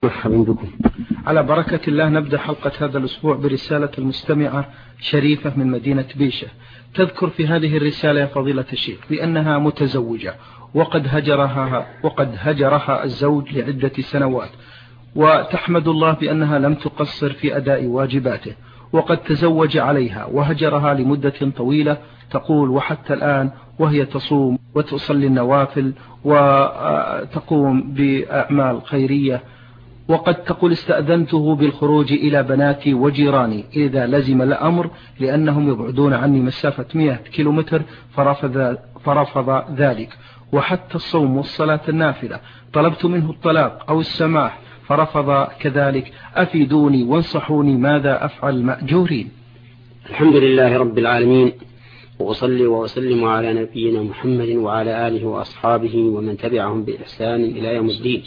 مرحبا بكم. على بركة الله نبدأ حلقة هذا الأسبوع برسالة المستمعة شريفة من مدينة بيشة. تذكر في هذه الرسالة يا فضيلة الشيخ بأنها متزوجة وقد هجرها الزوج لعدة سنوات، وتحمد الله بأنها لم تقصر في أداء واجباته، وقد تزوج عليها وهجرها لمدة طويلة. تقول وحتى الآن وهي تصوم وتصلي النوافل وتقوم بأعمال خيرية، وقد تقول استأذنته بالخروج إلى بناتي وجيراني إذا لزم الأمر لأنهم يبعدون عني مسافة 100 كيلومتر، فرفض ذلك. وحتى الصوم والصلاة النافلة طلبت منه الطلاق أو السماح فرفض كذلك. أفيدوني وانصحوني ماذا أفعل مأجورين. الحمد لله رب العالمين، وأصلي وأسلم على نبينا محمد وعلى آله وأصحابه ومن تبعهم بإحسان إلى يوم الدين.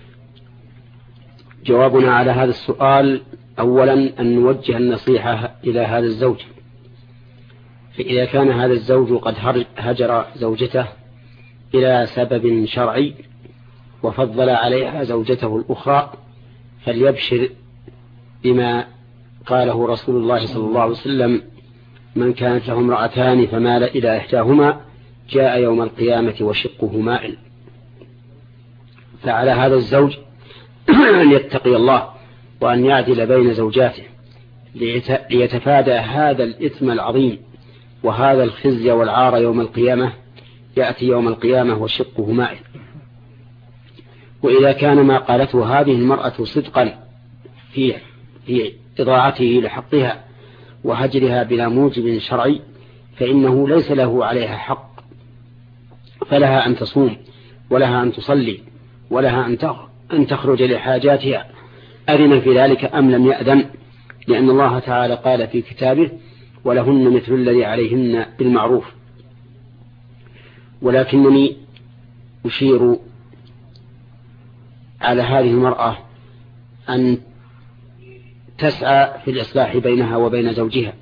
جوابنا على هذا السؤال: أولا أن نوجه النصيحة إلى هذا الزوج، فإذا كان هذا الزوج قد هجر زوجته إلى سبب شرعي وفضل عليها زوجته الأخرى فليبشر بما قاله رسول الله صلى الله عليه وسلم: من كانت له امرأتان فمال إلى إحداهما جاء يوم القيامة وشقه مائل. فعلى هذا الزوج أن يتقي الله وأن يعدل بين زوجاته ليتفادى هذا الإثم العظيم وهذا الخزي والعار يوم القيامة. يأتي يوم القيامة وشقه مائل. وإذا كان ما قالته هذه المرأة صدقا في إضاعته لحقها وهجرها بلا موجب شرعي فإنه ليس له عليها حق، فلها أن تصوم ولها أن تصلي ولها أن تخرج لحاجاتها، أذن في ذلك أم لم يأذن، لأن الله تعالى قال في كتابه: ولهن مثل الذي عليهن بالمعروف. ولكنني أشير على هذه المرأة أن تسعى في الإصلاح بينها وبين زوجها،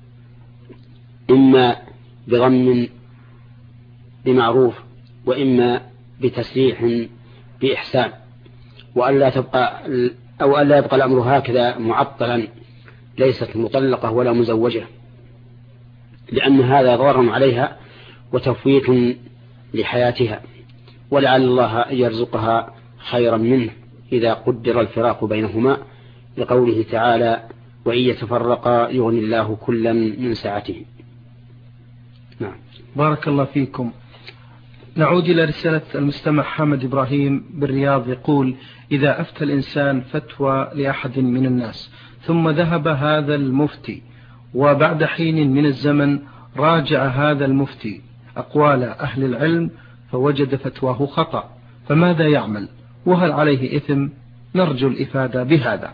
إما بضم بمعروف وإما بتسريح بإحسان، وألا يبقى الأمر هكذا معطلا ليست مطلقة ولا مزوجة، لأن هذا ضرر عليها وتفويت لحياتها، ولعل الله أن يرزقها خيرا منه إذا قدر الفراق بينهما، لقوله تعالى: وإن يتفرقا يغني الله كلا من سعته. نعم. بارك الله فيكم. نعود إلى رسالة المستمع حامد إبراهيم بالرياض، يقول: إذا أفتى الإنسان فتوى لأحد من الناس ثم ذهب هذا المفتي وبعد حين من الزمن راجع هذا المفتي أقوال أهل العلم فوجد فتواه خطأ، فماذا يعمل؟ وهل عليه إثم؟ نرجو الإفادة بهذا.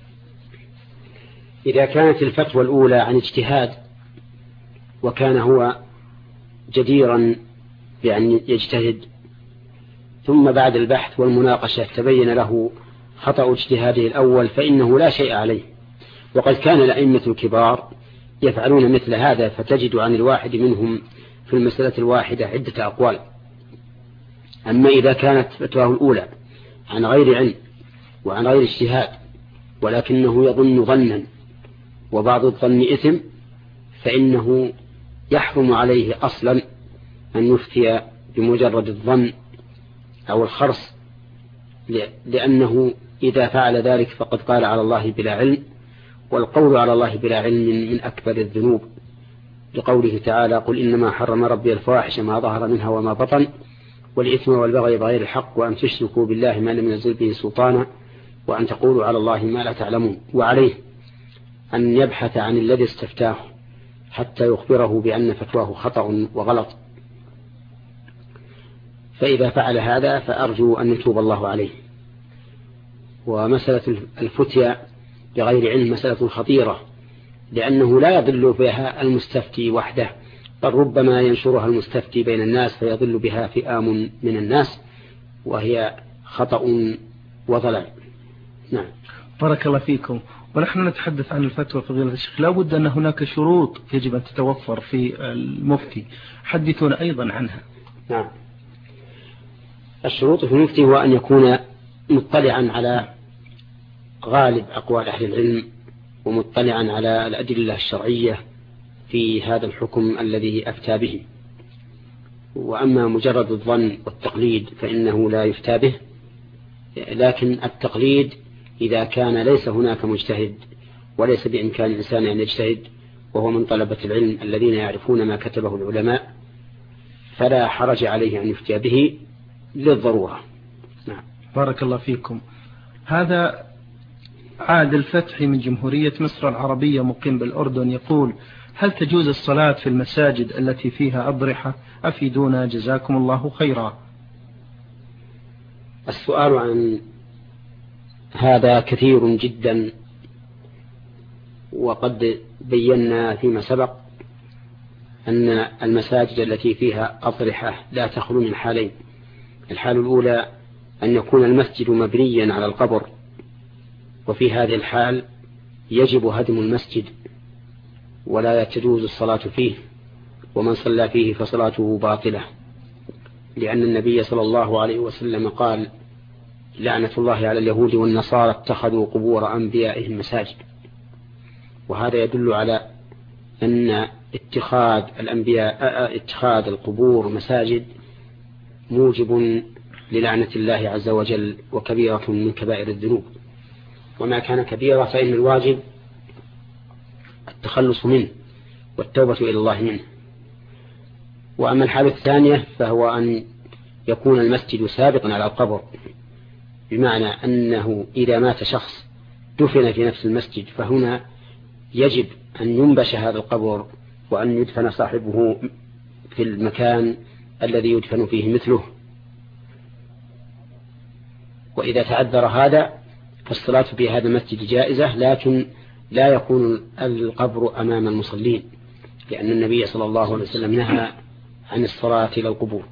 إذا كانت الفتوى الأولى عن اجتهاد وكان هو جديرا بأن يجتهد، ثم بعد البحث والمناقشة تبين له خطأ اجتهاده الأول، فإنه لا شيء عليه. وقد كان الأئمة الكبار يفعلون مثل هذا، فتجد عن الواحد منهم في المسألة الواحدة عدة أقوال. أما إذا كانت فتواه الأولى عن غير علم وعن غير اجتهاد ولكنه يظن ظنا وبعض الظن إثم، فإنه يحرم عليه أصلا أن يفتي بمجرد الظن أو الخرص، لأنه إذا فعل ذلك فقد قال على الله بلا علم، والقول على الله بلا علم من أكبر الذنوب، لقوله تعالى: قل إنما حرم ربي الفواحش ما ظهر منها وما بطن والإثم والبغي بغير الحق وأن تشركوا بالله ما لم ينزل به سلطانا وأن تقولوا على الله ما لا تعلمون. وعليه أن يبحث عن الذي استفتاه حتى يخبره بأن فتواه خطأ وغلط، فإذا فعل هذا فأرجو أن يتوب الله عليه. ومسألة الفتيا بغير علم مسألة خطيرة، لأنه لا يضل بها المستفتي وحده، بل ربما ينشرها المستفتي بين الناس فيضل بها فئام من الناس، وهي خطأ وضلال. نعم. بارك الله فيكم. ونحن نتحدث عن الفتوى فضيلة الشيخ، لا بد أن هناك شروط يجب أن تتوفر في المفتي، حدثونا أيضا عنها. نعم. الشروط في المفتي هو أن يكون مطلعا على غالب أقوال أهل العلم ومطلعا على الأدلة الشرعية في هذا الحكم الذي أفتى به. وأما مجرد الظن والتقليد فإنه لا يفتى به، لكن التقليد إذا كان ليس هناك مجتهد وليس بإمكان الإنسان أن يجتهد وهو من طلبة العلم الذين يعرفون ما كتبه العلماء فلا حرج عليه أن يفتى به للضرورة. نعم. بارك الله فيكم. هذا عادل فتحي من جمهورية مصر العربية مقيم بالأردن يقول: هل تجوز الصلاة في المساجد التي فيها أضرحة؟ أفيدونا جزاكم الله خيرا. السؤال عن هذا كثير جدا، وقد بينا فيما سبق أن المساجد التي فيها أضرحة لا تخلو من حالين. الحال الأولى أن يكون المسجد مبنيا على القبر، وفي هذه الحال يجب هدم المسجد ولا تجوز الصلاة فيه، ومن صلى فيه فصلاته باطلة، لأن النبي صلى الله عليه وسلم قال: لعنة الله على اليهود والنصارى اتخذوا قبور أنبيائهم مساجد. وهذا يدل على أن اتخاذ القبور مساجد موجب للعنة الله عز وجل، وكبيرة من كبائر الذنوب، وما كان كبيرة فإن الواجب التخلص منه والتوبة إلى الله منه. وأما الحالة الثانية فهو أن يكون المسجد سابقا على القبر، بمعنى أنه إذا مات شخص دفن في نفس المسجد فهنا يجب أن ينبش هذا القبر وأن يدفن صاحبه في المكان الذي يدفن فيه مثله. وإذا تعذر هذا فالصلاة في هذا المسجد جائزة، لكن لا يكون القبر أمام المصلين، لأن النبي صلى الله عليه وسلم نهى عن الصلاة إلى القبور.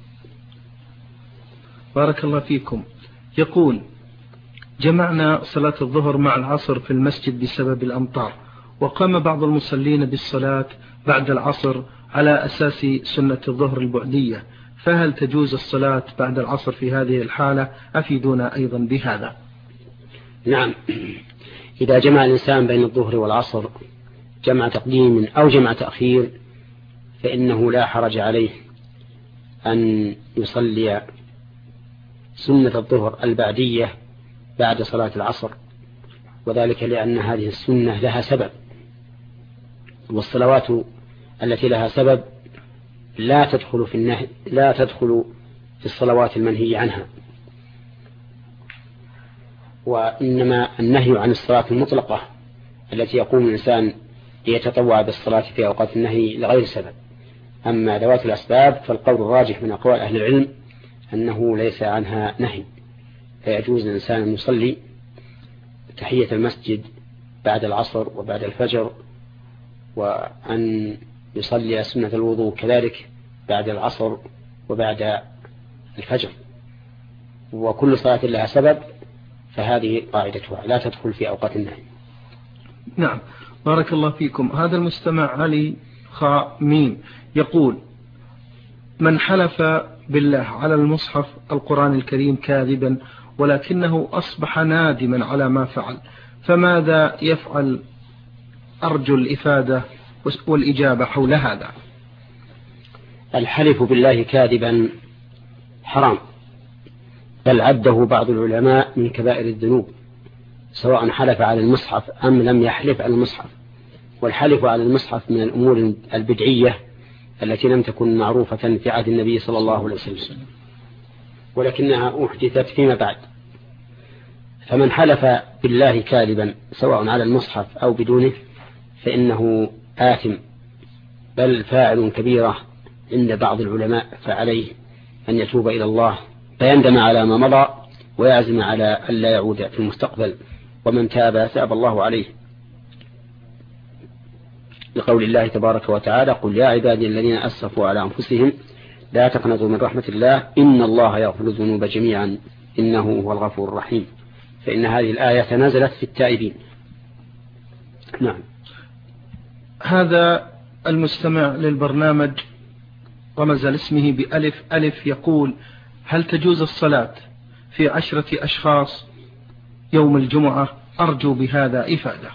بارك الله فيكم. يقول: جمعنا صلاة الظهر مع العصر في المسجد بسبب الأمطار، وقام بعض المصلين بالصلاة بعد العصر على أساس سنة الظهر البعدية، فهل تجوز الصلاة بعد العصر في هذه الحالة؟ أفيدونا أيضا بهذا. نعم، إذا جمع الإنسان بين الظهر والعصر جمع تقديم أو جمع تأخير فإنه لا حرج عليه أن يصلي سنة الظهر البعدية بعد صلاة العصر، وذلك لأن هذه السنة لها سبب، والصلوات التي لها سبب لا تدخل في الصلوات المنهي عنها، وإنما النهي عن الصلاة المطلقة التي يقوم الإنسان ليتطوع بالصلاة في أوقات النهي لغير سبب. أما ذوات الأسباب فالقول الراجح من أقوال أهل العلم أنه ليس عنها نهي، فيجوز الإنسان أن يصلي تحية المسجد بعد العصر وبعد الفجر، وأن يصلي سنة الوضوء كذلك بعد العصر وبعد الفجر، وكل صلاة لها سبب، فهذه قاعدتها لا تدخل في أوقات النهي. نعم، بارك الله فيكم. هذا المستمع علي خامين يقول: من حلف بالله على المصحف القرآن الكريم كاذبا ولكنه أصبح نادما على ما فعل، فماذا يفعل؟ أرجو الإفادة والإجابة حول هذا. الحلف بالله كاذبا حرام، بل عده بعض العلماء من كبائر الذنوب، سواء حلف على المصحف أم لم يحلف على المصحف. والحلف على المصحف من الأمور البدعية التي لم تكن معروفة في عهد النبي صلى الله عليه وسلم، ولكنها أحدثت فيما بعد. فمن حلف بالله كاذبا سواء على المصحف أو بدونه فإنه آثم، بل فاعل كبيرة عند بعض العلماء، فعليه أن يتوب إلى الله فيندم على ما مضى ويعزم على ألا يعود في المستقبل، ومن تاب تاب الله عليه، لقول الله تبارك وتعالى: قل يا عبادي الذين أسرفوا على أنفسهم لا تقنطوا من رحمة الله إن الله يغفر الذنوب جميعا إنه هو الغفور الرحيم. فإن هذه الآية نزلت في التائبين. نعم. هذا المستمع للبرنامج رمز لاسمه بألف ألف يقول: هل تجوز الصلاة في 10 أشخاص يوم الجمعة أرجو بهذا إفادة.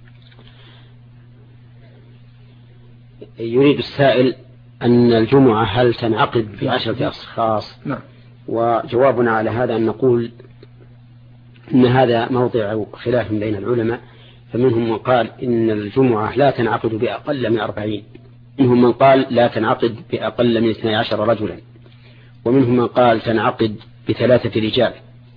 يريد السائل أن الجمعة هل تنعقد ب10 أشخاص؟ نعم. وجوابنا على هذا أن نقول إن هذا موضع خلاف بين العلماء، فمنهم من قال إن الجمعة لا تنعقد بأقل من 40، منهم من قال لا تنعقد بأقل من 12 رجلا، ومنهم من قال تنعقد ب3 رجال.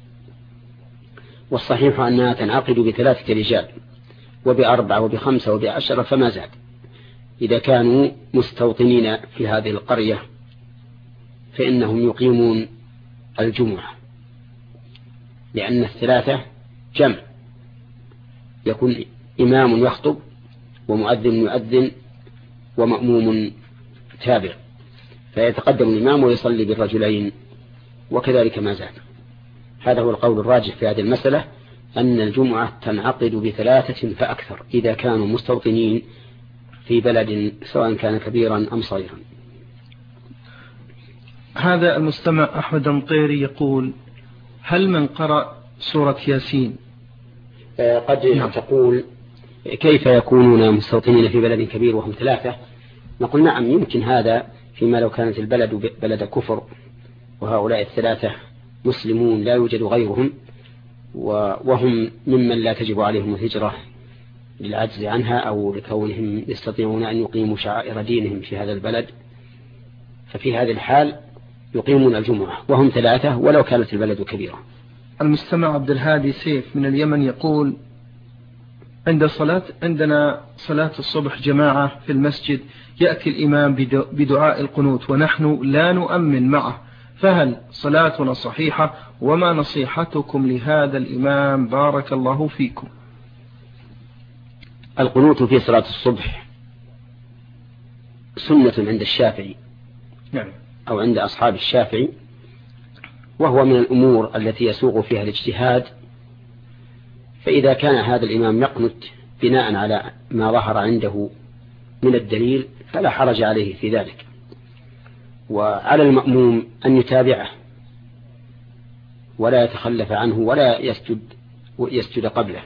والصحيح أنها تنعقد ب3 رجال وب4 وب5 وب10 فما زاد، إذا كانوا مستوطنين في هذه القرية فإنهم يقيمون الجمعة، لأن ال3 جمع، يكون إمام يخطب ومؤذن يؤذن ومأموم تابع، فيتقدم الإمام ويصلي بالرجلين وكذلك ما زاد. هذا هو القول الراجح في هذه المسألة، أن الجمعة تنعقد ب3 فأكثر إذا كانوا مستوطنين في بلد سواء كان كبيرا أم صغيرا. هذا المستمع أحمد مطيري يقول: هل من قرأ سورة ياسين؟ قد تقول كيف يكونون مستوطنين في بلد كبير وهم 3؟ نقول نعم، يمكن هذا فيما لو كانت البلد بلد كفر وهؤلاء ال3 مسلمون لا يوجد غيرهم، وهم ممن لا تجب عليهم الهجرة للعجز عنها أو لكونهم يستطيعون أن يقيموا شعائر دينهم في هذا البلد، ففي هذه الحال يقيمون الجمعة وهم 3 ولو كانت البلد كبيرة. المستمع عبد الهادي سيف من اليمن يقول: عندنا صلاة الصبح جماعة في المسجد، يأتي الإمام بدعاء القنوت ونحن لا نؤمن معه، فهل صلاتنا صحيحة؟ وما نصيحتكم لهذا الإمام بارك الله فيكم؟ القنوت في صلاة الصبح سنة عند الشافعي أو عند أصحاب الشافعي، وهو من الأمور التي يسوغ فيها الاجتهاد، فإذا كان هذا الإمام يقنت بناء على ما ظهر عنده من الدليل فلا حرج عليه في ذلك، وعلى المأموم أن يتابعه ولا يتخلف عنه ولا يسجد قبله،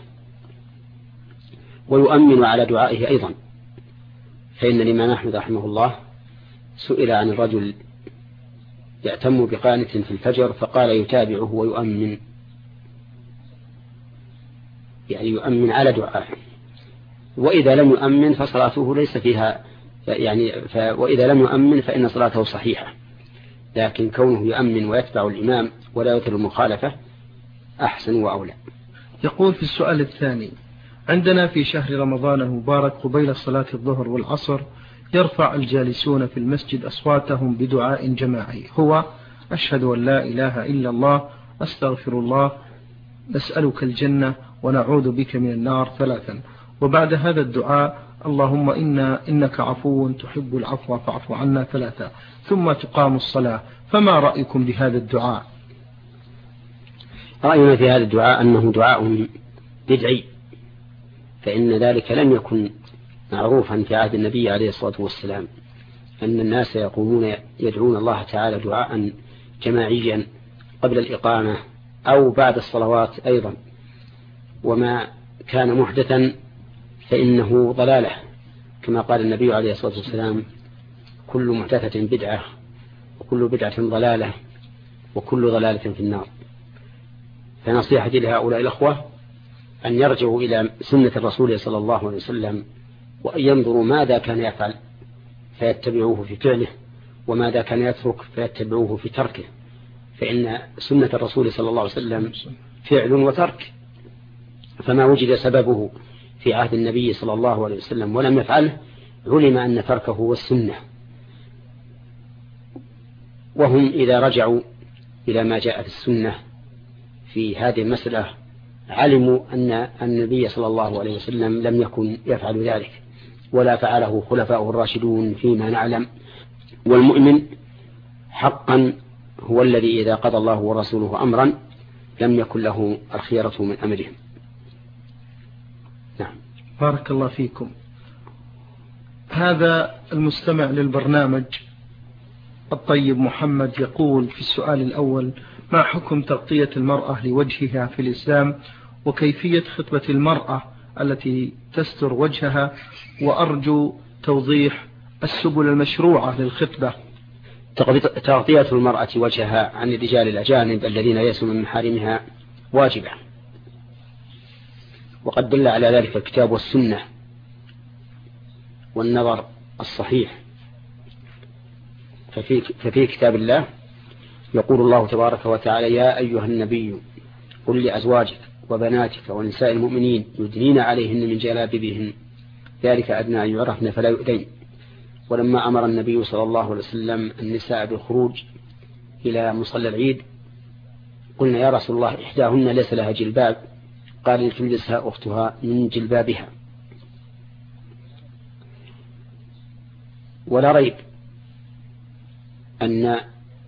ويؤمن على دعائه أيضا، فإن الإمام أحمد رحمه الله سئل عن الرجل يأتم بقانت في الفجر فقال يتابعه ويؤمن، يعني يؤمن على دعائه، وإذا لم يؤمن فصلاته ليس فيها وإذا لم يؤمن فإن صلاته صحيحة، لكن كونه يؤمن ويتبع الإمام ولا يتر المخالفة أحسن وأولى. يقول في السؤال الثاني: عندنا في شهر رمضان المبارك قبيل صلاة الظهر والعصر يرفع الجالسون في المسجد أصواتهم بدعاء جماعي، هو: أشهد أن لا إله إلا الله، أستغفر الله، نسألك الجنة ونعوذ بك من النار 3، وبعد هذا الدعاء: اللهم إنك عفو تحب العفو فاعف عنا 3، ثم تقام الصلاة. فما رأيكم بهذا الدعاء؟ رأينا في هذا الدعاء أنه دعاء بدعي، فإن ذلك لم يكن معروفا في عهد النبي عليه الصلاة والسلام، أن الناس يقومون يدعون الله تعالى دعاء جماعيا قبل الإقامة أو بعد الصلوات أيضا، وما كان محدثا فإنه ضلالة، كما قال النبي عليه الصلاة والسلام: كل محدثة بدعة وكل بدعة ضلالة وكل ضلالة في النار. فنصيحتي لهؤلاء الأخوة أن يرجعوا إلى سنة الرسول صلى الله عليه وسلم، وأن ينظروا ماذا كان يفعل فيتبعوه في فعله، وماذا كان يترك فيتبعوه في تركه، فإن سنة الرسول صلى الله عليه وسلم فعل وترك، فما وجد سببه في عهد النبي صلى الله عليه وسلم ولم يفعله علم أن تركه هو السنة. وهم إذا رجعوا إلى ما جاء في السنة في هذه المسألة علموا أن النبي صلى الله عليه وسلم لم يكن يفعل ذلك ولا فعله خلفاؤه الراشدون فيما نعلم. والمؤمن حقا هو الذي إذا قضى الله ورسوله أمرا لم يكن له الخيرة من أمرهم. نعم. بارك الله فيكم. هذا المستمع للبرنامج الطيب محمد يقول في السؤال الأول: ما حكم تغطية المرأة لوجهها في الإسلام وكيفية خطبة المرأة التي تستر وجهها، وأرجو توضيح السبل المشروعة للخطبة. تغطية المرأة وجهها عن الرجال الأجانب الذين ليسوا من محارمها واجبة، وقد دل على ذلك الكتاب والسنة والنظر الصحيح. ففي كتاب الله يقول الله تبارك وتعالى: يا أيها النبي قل لأزواجك وبناتك ونساء المؤمنين يدنين عليهن من جلابيبهن ذلك أدنى أن يعرفن فلا يؤذين. ولما أمر النبي صلى الله عليه وسلم النساء بالخروج إلى مصلى العيد قلنا: يا رسول الله إحداهن ليس لها جلباب، قال: لتلبسها أختها من جلبابها. ولا ريب أن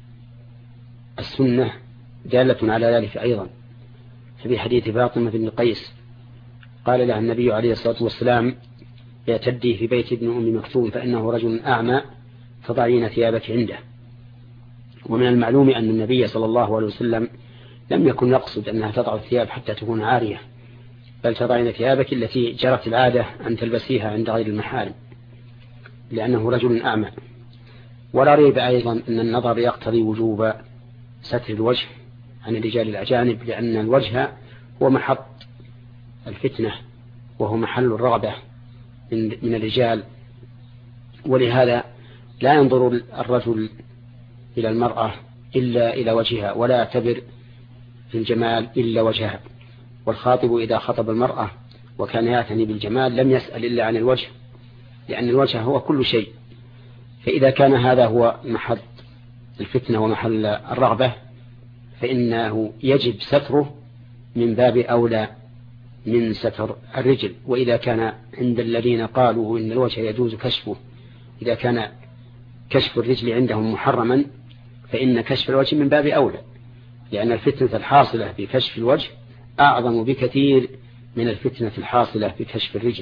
السنة دالة على ذلك أيضا. ففي حديث فاطمة بن قيس قال لها النبي عليه الصلاة والسلام: اعتدي في بيت ابن أم مكتوم فإنه رجل أعمى فضعين ثيابك عنده. ومن المعلوم أن النبي صلى الله عليه وسلم لم يكن يقصد أنها تضع الثياب حتى تكون عارية، بل تضعين ثيابك التي جرت العادة أن تلبسيها عند غير المحارم، لأنه رجل أعمى. ولا ريب أيضا أن النظر يقتضي وجوب ستر الوجه عن الرجال الأجانب، لأن الوجه هو محط الفتنة وهو محل الرغبة من الرجال، ولهذا لا ينظر الرجل إلى المرأة إلا إلى وجهها، ولا يعتبر في الجمال إلا وجهها. والخاطب إذا خطب المرأة وكان يعتني بالجمال لم يسأل إلا عن الوجه، لأن الوجه هو كل شيء. فإذا كان هذا هو محل الفتنة ومحل الرغبة فإنه يجب ستره من باب أولى من ستر الرجل. وإذا كان عند الذين قالوا إن الوجه يجوز كشفه، إذا كان كشف الرجل عندهم محرما فإن كشف الوجه من باب أولى، لأن الفتنة الحاصلة بكشف الوجه أعظم بكثير من الفتنة الحاصلة بكشف الرجل.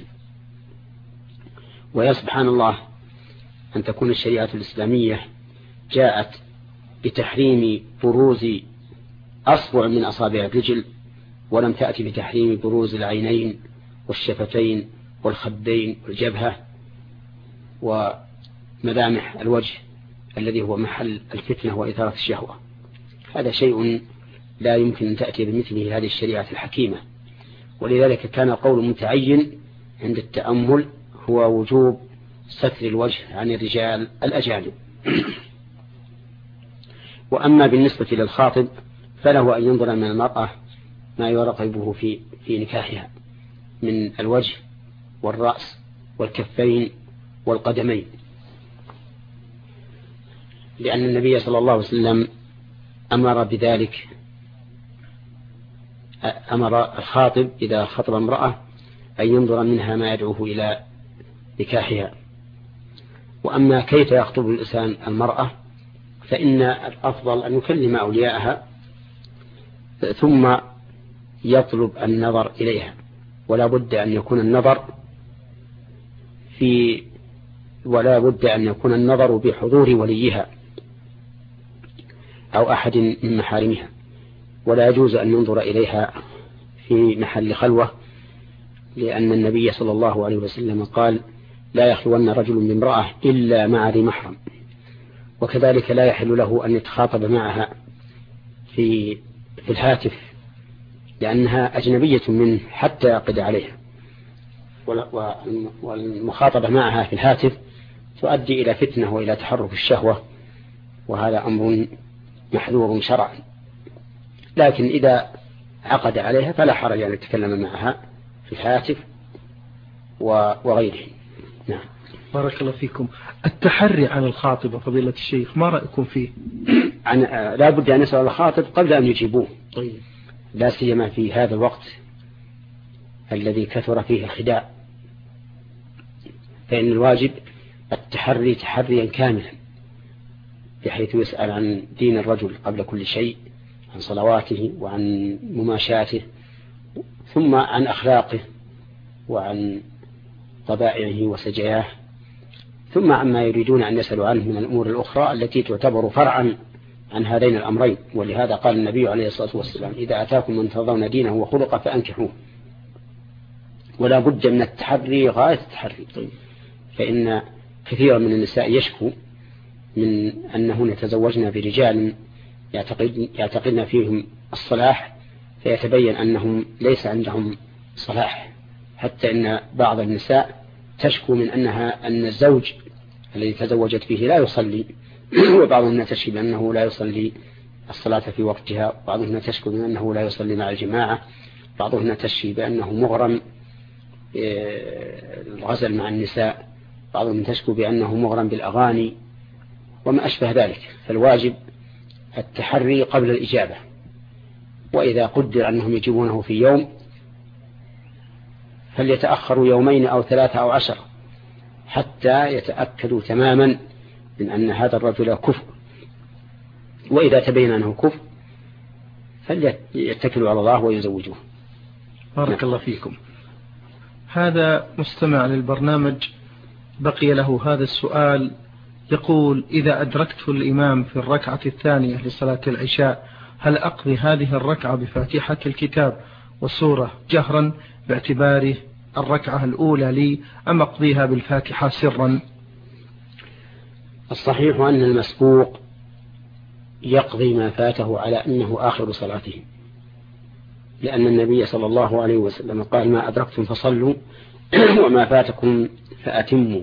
ويا سبحان الله أن تكون الشريعة الإسلامية جاءت بتحريم بروز أصبع من أصابع الرجل، ولم تأتي بتحريم بروز العينين والشفتين والخدين والجبهة وملامح الوجه الذي هو محل الفتنة وإثارة الشهوة. هذا شيء لا يمكن أن تأتي بمثله هذه الشريعة الحكيمة. ولذلك كان قول متعين عند التأمل هو وجوب ستر الوجه عن الرجال الأجانب. وأما بالنسبة للخاطب فله أن ينظر من المرأة ما يراقبه في نكاحها من الوجه والرأس والكفين والقدمين، لأن النبي صلى الله عليه وسلم أمر بذلك، أمر الخاطب إذا خطب امرأة أن ينظر منها ما يدعوه إلى نكاحها. وأما كيف يخطب الإنسان المرأة فإن الأفضل أن يكلم أولياءها ثم يطلب النظر إليها، ولا بد أن يكون النظر بحضور وليها أو أحد من محارمها، ولا يجوز أن ينظر إليها في محل خلوة، لأن النبي صلى الله عليه وسلم قال: لا يخلون رجل بامرأة إلا مع ذي محرم. وكذلك لا يحل له أن يتخاطب معها في الهاتف، لأنها أجنبية منه حتى يعقد عليها، والمخاطبة معها في الهاتف تؤدي إلى فتنة وإلى تحرك الشهوة، وهذا أمر محذور شرعا. لكن إذا عقد عليها فلا حرج أن يتكلم معها في الهاتف وغيره. نعم. بارك الله فيكم. التحري عن الخاطبة فضيلة الشيخ ما رأيكم فيه؟ لا بد أن يسأل الخاطب قبل أن يجيبوه. طيب. لا سيما في هذا الوقت الذي كثر فيه الخداع، فإن الواجب التحري تحريا كاملا، بحيث يسأل عن دين الرجل قبل كل شيء، عن صلواته وعن مماشاته، ثم عن أخلاقه وعن طبائعه وسجاياه، ثم عما يريدون أن يسألوا عنه من الأمور الأخرى التي تعتبر فرعا عن هذين الأمرين. ولهذا قال النبي عليه الصلاة والسلام: إذا أتاكم من ترضون دينه وخلقه فأنكحوه. ولا بد من التحري غاية التحري. فإن كثيرا من النساء يشكو من أنهن يتزوجن برجال يعتقدن فيهم الصلاح، فيتبين أنهم ليس عندهم صلاح. حتى إن بعض النساء تشكو من أن الزوج الذي تزوجت فيه لا يصلي، وبعضهن تشكي بأنه لا يصلي الصلاة في وقتها، بعضهن تشكو من أنه لا يصلي مع الجماعة، بعضهن تشكي بأنه مغرم الغزل مع النساء، بعضهم تشكو بأنه مغرم بالأغاني وما أشبه ذلك. فالواجب التحري قبل الإجابة، وإذا قدر أنهم يجيبونه في يوم فليتأخروا 2 أو 3 أو 10 حتى يتأكدوا تماما من أن هذا الرجل كفء. وإذا تبين أنه كفء فليتكلوا على الله ويزوجوه. بارك الله فيكم. هذا مستمع للبرنامج بقي له هذا السؤال، يقول: إذا أدركت الإمام في الركعة الثانية لصلاة العشاء هل أقضي هذه الركعة بفاتحة الكتاب والسورة جهرا باعتباره الركعة الأولى لي، أم أقضيها بالفاتحة سرا؟ الصحيح أن المسبوق يقضي ما فاته على أنه آخر صلاته، لأن النبي صلى الله عليه وسلم قال: ما أدركتم فصلوا وما فاتكم فأتموا.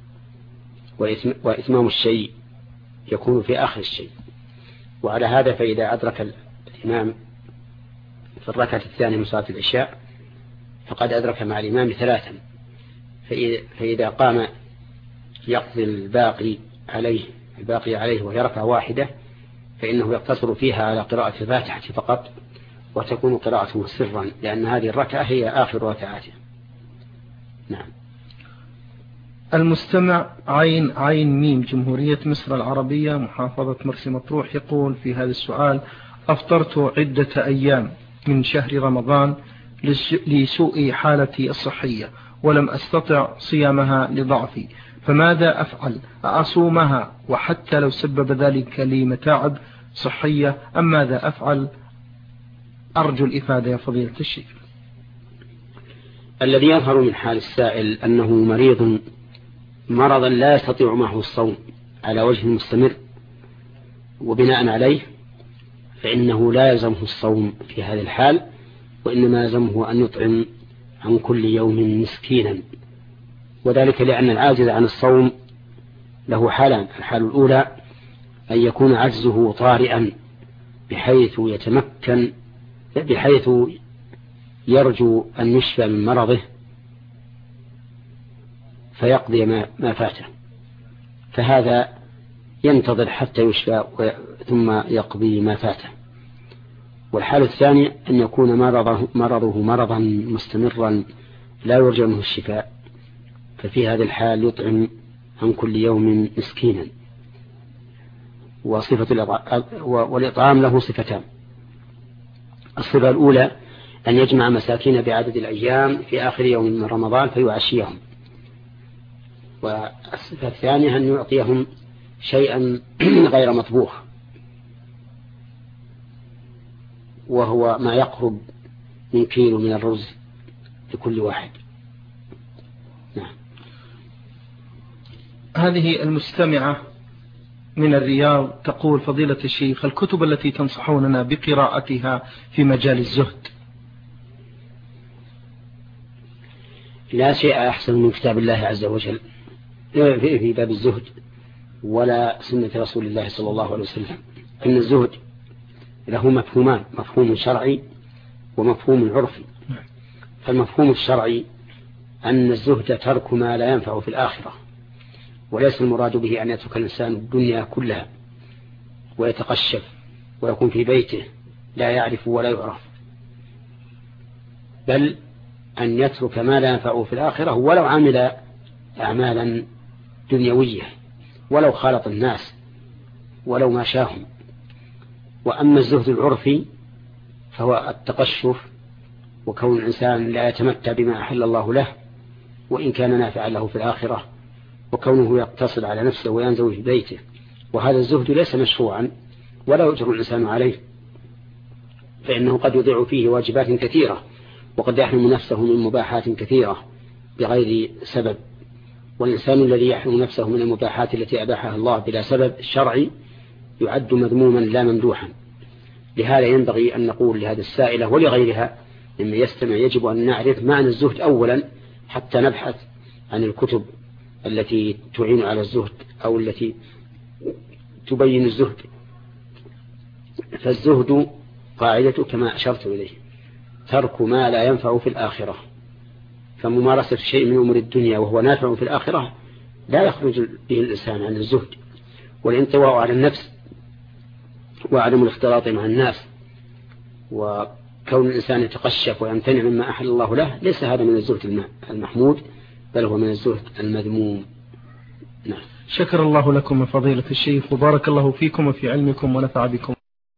وإتمام الشيء يكون في آخر الشيء. وعلى هذا فإذا أدرك الإمام في الركعة الثانية من صلاة العشاء فقد أدرك مع الإمام 3، فإذا قام يقضي الباقي عليه وهي ركعة واحدة فإنه يقتصر فيها على قراءة الفاتحة فقط، وتكون قراءته سرا، لأن هذه الركعة هي آخر ركعاته. نعم. المستمع عين ميم جمهورية مصر العربية محافظة مرسى مطروح يقول في هذا السؤال: أفطرت عدة أيام من شهر رمضان لسوء حالتي الصحية ولم أستطع صيامها لضعفي، فماذا أفعل؟ أصومها وحتى لو سبب ذلك لي متاعب صحية، أم ماذا أفعل؟ أرجو الإفادة يا فضيلة الشيخ. الذي يظهر من حال السائل أنه مريض مرضا لا يستطيع معه الصوم على وجه مستمر، وبناء عليه فإنه لا يلزمه الصوم في هذه الحال، وإنما يلزمه أن يطعم عن كل يوم مسكينا، وذلك لأن العاجز عن الصوم له حالان: الحال الأولى أن يكون عجزه طارئا بحيث يرجو أن يشفى من مرضه فيقضي ما فاته، فهذا ينتظر حتى يشفى ثم يقضي ما فاته. والحال الثاني أن يكون مرضه مرضا مستمرا لا يرجى منه الشفاء، ففي هذه الحال يطعم عن كل يوم مسكينا. والإطعام له صفتان: الصفة الأولى أن يجمع مساكين بعدد الأيام في آخر يوم من رمضان فيعشيهم، والصفة الثانية أن يعطيهم شيئا غير مطبوخ، وهو ما يقرب من كيلو من الرز لكل واحد. نعم. هذه المستمعة من الرياض تقول: فضيلة الشيخ، الكتب التي تنصحوننا بقراءتها في مجال الزهد؟ لا شيء أحسن من كتاب الله عز وجل في باب الزهد ولا سنة رسول الله صلى الله عليه وسلم. إن الزهد له مفهومان: مفهوم شرعي ومفهوم عرفي. فالمفهوم الشرعي أن الزهد ترك ما لا ينفع في الآخرة، وليس المراد به أن يترك الإنسان الدنيا كلها ويتقشف ويكون في بيته لا يعرف ولا يعرف، بل أن يترك ما لا ينفع في الآخرة ولو عمل أعمالا دنيوية، ولو خالط الناس، ولو ما شاهم. وأما الزهد العرفي فهو التقشف وكون الإنسان لا يتمتع بما أحل الله له وإن كان نافعا له في الآخرة، وكونه يقتصر على نفسه وينزوي في بيته. وهذا الزهد ليس مشروعا ولا يؤجر الإنسان عليه، فإنه قد يضيع فيه واجبات كثيرة، وقد يحرم نفسه من مباحات كثيرة بغير سبب. والإنسان الذي يحرم نفسه من المباحات التي أباحها الله بلا سبب شرعي يعد مذموما لا ممدوحا. لهذا ينبغي أن نقول لهذا السائلة ولغيرها مما يستمع يجب أن نعرف معنى الزهد أولا حتى نبحث عن الكتب التي تعين على الزهد أو التي تبين الزهد. فالزهد قاعدة كما أشرت إليه ترك ما لا ينفع في الآخرة، فممارسة شيء من أمور الدنيا وهو نافع في الآخرة لا يخرج به الإنسان عن الزهد. والانطواء على النفس وعدم الاختلاط مع الناس وكون الإنسان يتقشف ويمتنع مما أحل الله له ليس هذا من الزهد المحمود، بل هو من الزهد المذموم. نعم. شكر الله لكم من فضيلة الشيخ وبارك الله فيكم وفي علمكم ونفع بكم.